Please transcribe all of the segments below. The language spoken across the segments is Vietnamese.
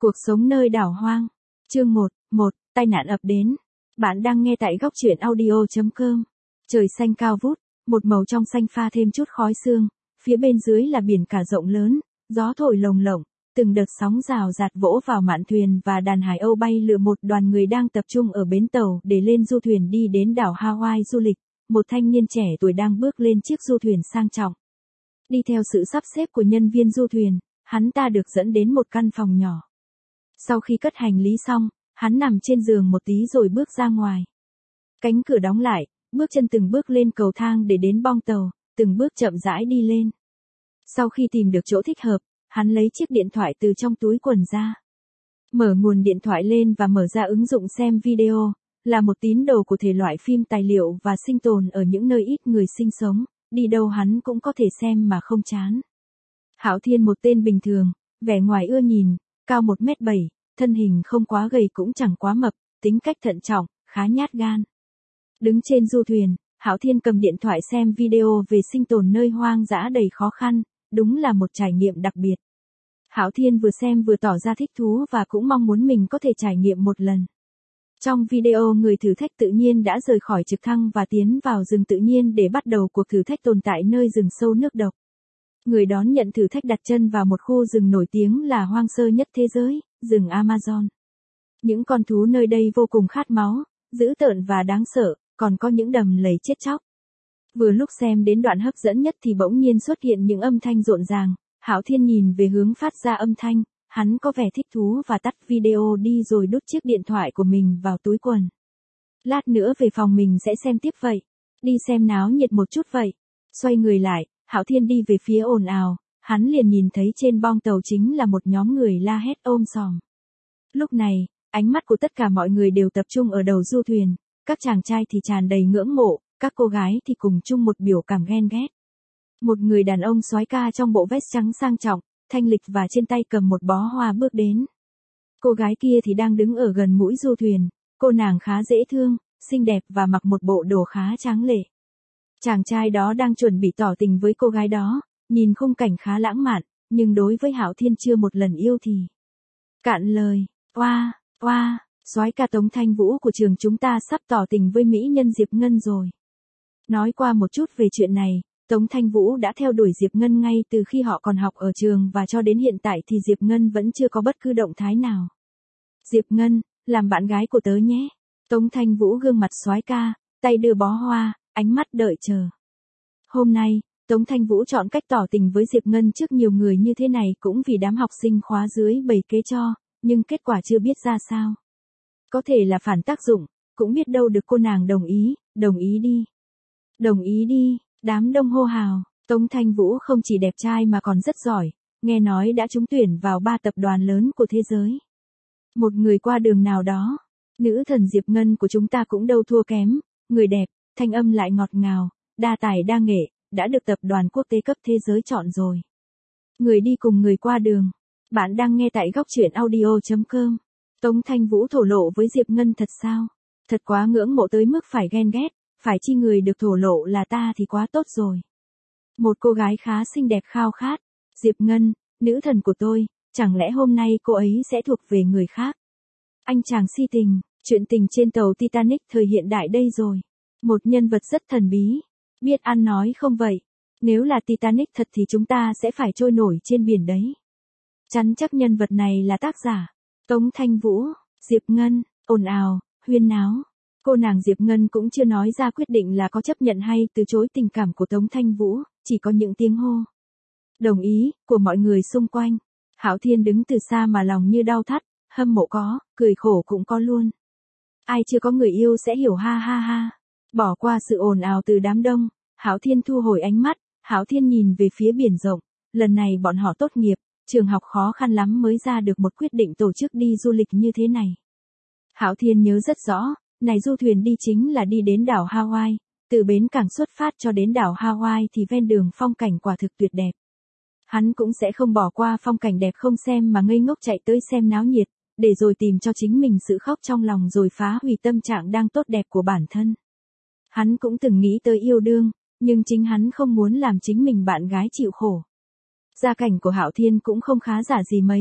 Cuộc sống nơi đảo hoang. Chương 1, tai nạn ập đến. Bạn đang nghe tại góc truyện audio.com. Trời xanh cao vút, một màu trong xanh pha thêm chút khói sương, phía bên dưới là biển cả rộng lớn, gió thổi lồng lộng, từng đợt sóng rào rạt vỗ vào mạn thuyền và đàn hải âu bay lượn một đoàn người đang tập trung ở bến tàu để lên du thuyền đi đến đảo Hawaii du lịch. Một thanh niên trẻ tuổi đang bước lên chiếc du thuyền sang trọng. Đi theo sự sắp xếp của nhân viên du thuyền, hắn ta được dẫn đến một căn phòng nhỏ. Sau khi cất hành lý xong, hắn nằm trên giường một tí rồi bước ra ngoài. Cánh cửa đóng lại, bước chân từng bước lên cầu thang để đến bong tàu, từng bước chậm rãi đi lên. Sau khi tìm được chỗ thích hợp, hắn lấy chiếc điện thoại từ trong túi quần ra. Mở nguồn điện thoại lên và mở ra ứng dụng xem video, là một tín đồ của thể loại phim tài liệu và sinh tồn ở những nơi ít người sinh sống, đi đâu hắn cũng có thể xem mà không chán. Hạo Thiên một tên bình thường, vẻ ngoài ưa nhìn, cao 1m7, thân hình không quá gầy cũng chẳng quá mập, tính cách thận trọng, khá nhát gan. Đứng trên du thuyền, Hạo Thiên cầm điện thoại xem video về sinh tồn nơi hoang dã đầy khó khăn, đúng là một trải nghiệm đặc biệt. Hạo Thiên vừa xem vừa tỏ ra thích thú và cũng mong muốn mình có thể trải nghiệm một lần. Trong video người thử thách tự nhiên đã rời khỏi trực thăng và tiến vào rừng tự nhiên để bắt đầu cuộc thử thách tồn tại nơi rừng sâu nước độc. Người đón nhận thử thách đặt chân vào một khu rừng nổi tiếng là hoang sơ nhất thế giới, rừng Amazon. Những con thú nơi đây vô cùng khát máu, dữ tợn và đáng sợ, còn có những đầm lầy chết chóc. Vừa lúc xem đến đoạn hấp dẫn nhất thì bỗng nhiên xuất hiện những âm thanh rộn ràng. Hạo Thiên nhìn về hướng phát ra âm thanh, hắn có vẻ thích thú và tắt video đi rồi đút chiếc điện thoại của mình vào túi quần. Lát nữa về phòng mình sẽ xem tiếp vậy. Đi xem náo nhiệt một chút vậy. Xoay người lại, Hạo Thiên đi về phía ồn ào, hắn liền nhìn thấy trên bong tàu chính là một nhóm người la hét ôm sòm. Lúc này, ánh mắt của tất cả mọi người đều tập trung ở đầu du thuyền, các chàng trai thì tràn đầy ngưỡng mộ, các cô gái thì cùng chung một biểu cảm ghen ghét. Một người đàn ông soái ca trong bộ vest trắng sang trọng, thanh lịch và trên tay cầm một bó hoa bước đến. Cô gái kia thì đang đứng ở gần mũi du thuyền, cô nàng khá dễ thương, xinh đẹp và mặc một bộ đồ khá tráng lệ. Chàng trai đó đang chuẩn bị tỏ tình với cô gái đó, nhìn khung cảnh khá lãng mạn, nhưng đối với Hạo Thiên chưa một lần yêu thì. Cạn lời, oa, soái ca Tống Thanh Vũ của trường chúng ta sắp tỏ tình với mỹ nhân Diệp Ngân rồi. Nói qua một chút về chuyện này, Tống Thanh Vũ đã theo đuổi Diệp Ngân ngay từ khi họ còn học ở trường và cho đến hiện tại thì Diệp Ngân vẫn chưa có bất cứ động thái nào. Diệp Ngân, làm bạn gái của tớ nhé. Tống Thanh Vũ gương mặt soái ca, tay đưa bó hoa, ánh mắt đợi chờ. Hôm nay, Tống Thanh Vũ chọn cách tỏ tình với Diệp Ngân trước nhiều người như thế này cũng vì đám học sinh khóa dưới bày kế cho, nhưng kết quả chưa biết ra sao. Có thể là phản tác dụng, cũng biết đâu được cô nàng đồng ý đi. Đồng ý đi, đám đông hô hào, Tống Thanh Vũ không chỉ đẹp trai mà còn rất giỏi, nghe nói đã trúng tuyển vào 3 tập đoàn lớn của thế giới. Một người qua đường nào đó, nữ thần Diệp Ngân của chúng ta cũng đâu thua kém, người đẹp, thanh âm lại ngọt ngào, đa tài đa nghệ, đã được tập đoàn quốc tế cấp thế giới chọn rồi. Người đi cùng người qua đường. Bạn đang nghe tại góc truyện audio.com. Tống Thanh Vũ thổ lộ với Diệp Ngân thật sao? Thật quá ngưỡng mộ tới mức phải ghen ghét, phải chi người được thổ lộ là ta thì quá tốt rồi. Một cô gái khá xinh đẹp khao khát. Diệp Ngân, nữ thần của tôi, chẳng lẽ hôm nay cô ấy sẽ thuộc về người khác? Anh chàng si tình, chuyện tình trên tàu Titanic thời hiện đại đây rồi. Một nhân vật rất thần bí. Biết ăn nói không vậy? Nếu là Titanic thật thì chúng ta sẽ phải trôi nổi trên biển đấy. Chắn chắc nhân vật này là tác giả. Tống Thanh Vũ, Diệp Ngân, ồn ào, huyên náo. Cô nàng Diệp Ngân cũng chưa nói ra quyết định là có chấp nhận hay từ chối tình cảm của Tống Thanh Vũ, chỉ có những tiếng hô đồng ý của mọi người xung quanh. Hạo Thiên đứng từ xa mà lòng như đau thắt, hâm mộ có, cười khổ cũng có luôn. Ai chưa có người yêu sẽ hiểu ha ha ha. Bỏ qua sự ồn ào từ đám đông, Hạo Thiên thu hồi ánh mắt, Hạo Thiên nhìn về phía biển rộng, lần này bọn họ tốt nghiệp, trường học khó khăn lắm mới ra được một quyết định tổ chức đi du lịch như thế này. Hạo Thiên nhớ rất rõ, này du thuyền đi chính là đi đến đảo Hawaii, từ bến cảng xuất phát cho đến đảo Hawaii thì ven đường phong cảnh quả thực tuyệt đẹp. Hắn cũng sẽ không bỏ qua phong cảnh đẹp không xem mà ngây ngốc chạy tới xem náo nhiệt, để rồi tìm cho chính mình sự khóc trong lòng rồi phá hủy tâm trạng đang tốt đẹp của bản thân. Hắn cũng từng nghĩ tới yêu đương, nhưng chính hắn không muốn làm chính mình bạn gái chịu khổ. Gia cảnh của Hạo Thiên cũng không khá giả gì mấy,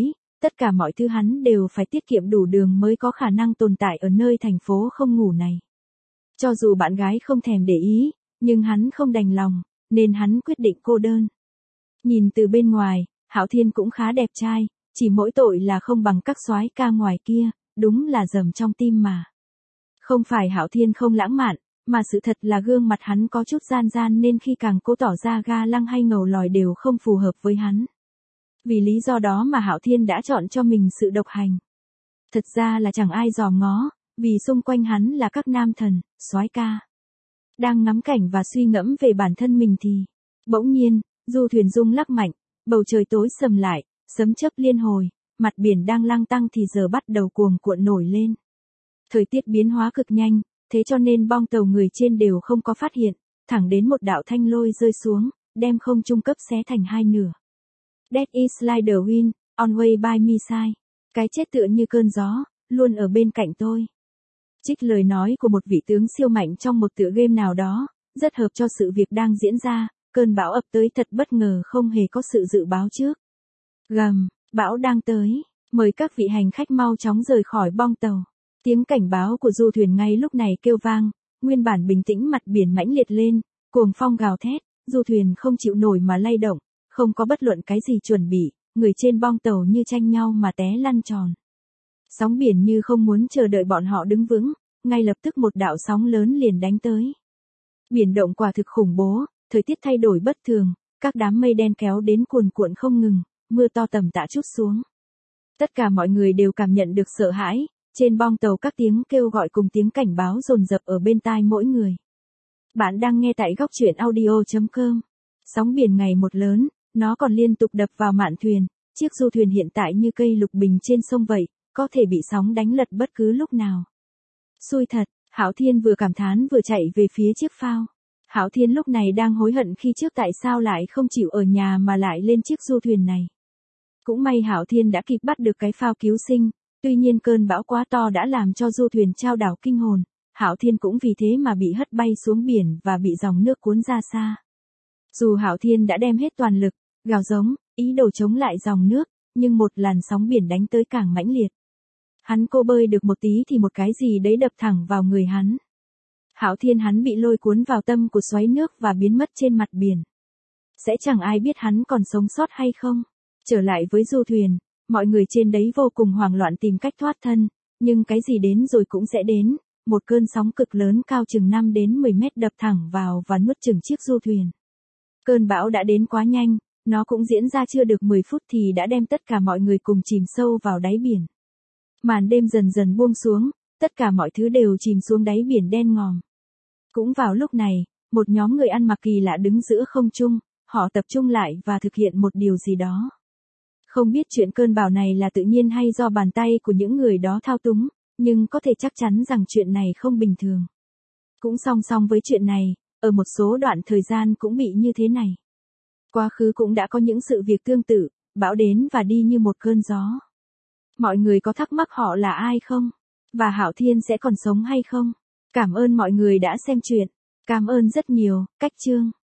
Tất cả mọi thứ hắn đều phải tiết kiệm đủ đường mới có khả năng tồn tại ở nơi thành phố không ngủ này. Cho dù bạn gái không thèm để ý, nhưng hắn không đành lòng, nên hắn quyết định cô đơn. Nhìn từ bên ngoài, Hạo Thiên cũng khá đẹp trai, chỉ mỗi tội là không bằng các soái ca ngoài kia, đúng là dầm trong tim mà. Không phải Hạo Thiên không lãng mạn, mà sự thật là gương mặt hắn có chút gian gian nên khi càng cố tỏ ra ga lăng hay ngầu lòi đều không phù hợp với hắn. Vì lý do đó mà Hạo Thiên đã chọn cho mình sự độc hành. Thật ra là chẳng ai dòm ngó, vì xung quanh hắn là các nam thần, soái ca. Đang ngắm cảnh và suy ngẫm về bản thân mình thì, bỗng nhiên, du thuyền rung lắc mạnh, bầu trời tối sầm lại, sấm chớp liên hồi, mặt biển đang lăng tăng thì giờ bắt đầu cuồng cuộn nổi lên. Thời tiết biến hóa cực nhanh, thế cho nên bong tàu người trên đều không có phát hiện, thẳng đến một đạo thanh lôi rơi xuống, đem không trung cấp xé thành hai nửa. Death is like the wind, always by my side. Cái chết tựa như cơn gió, luôn ở bên cạnh tôi. Trích lời nói của một vị tướng siêu mạnh trong một tựa game nào đó, rất hợp cho sự việc đang diễn ra, cơn bão ập tới thật bất ngờ không hề có sự dự báo trước. Gầm, bão đang tới, mời các vị hành khách mau chóng rời khỏi bong tàu. Tiếng cảnh báo của du thuyền ngay lúc này kêu vang, nguyên bản bình tĩnh mặt biển mãnh liệt lên, cuồng phong gào thét, du thuyền không chịu nổi mà lay động, không có bất luận cái gì chuẩn bị, người trên bong tàu như tranh nhau mà té lăn tròn. Sóng biển như không muốn chờ đợi bọn họ đứng vững, ngay lập tức một đạo sóng lớn liền đánh tới. Biển động quả thực khủng bố, thời tiết thay đổi bất thường, các đám mây đen kéo đến cuồn cuộn không ngừng, mưa to tầm tã trút xuống. Tất cả mọi người đều cảm nhận được sợ hãi, trên bong tàu các tiếng kêu gọi cùng tiếng cảnh báo dồn dập ở bên tai mỗi người. Bạn đang nghe tại góc truyện audio.com. Sóng biển ngày một lớn, nó còn liên tục đập vào mạn thuyền, chiếc du thuyền hiện tại như cây lục bình trên sông vậy, có thể bị sóng đánh lật bất cứ lúc nào. Xui thật, Hạo Thiên vừa cảm thán vừa chạy về phía chiếc phao. Hạo Thiên lúc này đang hối hận khi trước tại sao lại không chịu ở nhà mà lại lên chiếc du thuyền này. Cũng may Hạo Thiên đã kịp bắt được cái phao cứu sinh, tuy nhiên cơn bão quá to đã làm cho du thuyền chao đảo kinh hồn, Hạo Thiên cũng vì thế mà bị hất bay xuống biển và bị dòng nước cuốn ra xa. Dù Hạo Thiên đã đem hết toàn lực, gào giống, ý đồ chống lại dòng nước, nhưng một làn sóng biển đánh tới càng mãnh liệt. Hắn cô bơi được một tí thì một cái gì đấy đập thẳng vào người hắn. Hạo Thiên hắn bị lôi cuốn vào tâm của xoáy nước và biến mất trên mặt biển. Sẽ chẳng ai biết hắn còn sống sót hay không. Trở lại với du thuyền, mọi người trên đấy vô cùng hoảng loạn tìm cách thoát thân, nhưng cái gì đến rồi cũng sẽ đến, một cơn sóng cực lớn cao chừng 5 đến 10 mét đập thẳng vào và nuốt chửng chiếc du thuyền. Cơn bão đã đến quá nhanh, nó cũng diễn ra chưa được 10 phút thì đã đem tất cả mọi người cùng chìm sâu vào đáy biển. Màn đêm dần dần buông xuống, tất cả mọi thứ đều chìm xuống đáy biển đen ngòm. Cũng vào lúc này, một nhóm người ăn mặc kỳ lạ đứng giữa không trung, họ tập trung lại và thực hiện một điều gì đó. Không biết chuyện cơn bão này là tự nhiên hay do bàn tay của những người đó thao túng, nhưng có thể chắc chắn rằng chuyện này không bình thường. Cũng song song với chuyện này, ở một số đoạn thời gian cũng bị như thế này. Quá khứ cũng đã có những sự việc tương tự, bão đến và đi như một cơn gió. Mọi người có thắc mắc họ là ai không? Và Hạo Thiên sẽ còn sống hay không? Cảm ơn mọi người đã xem chuyện. Cảm ơn rất nhiều, Cách Chương.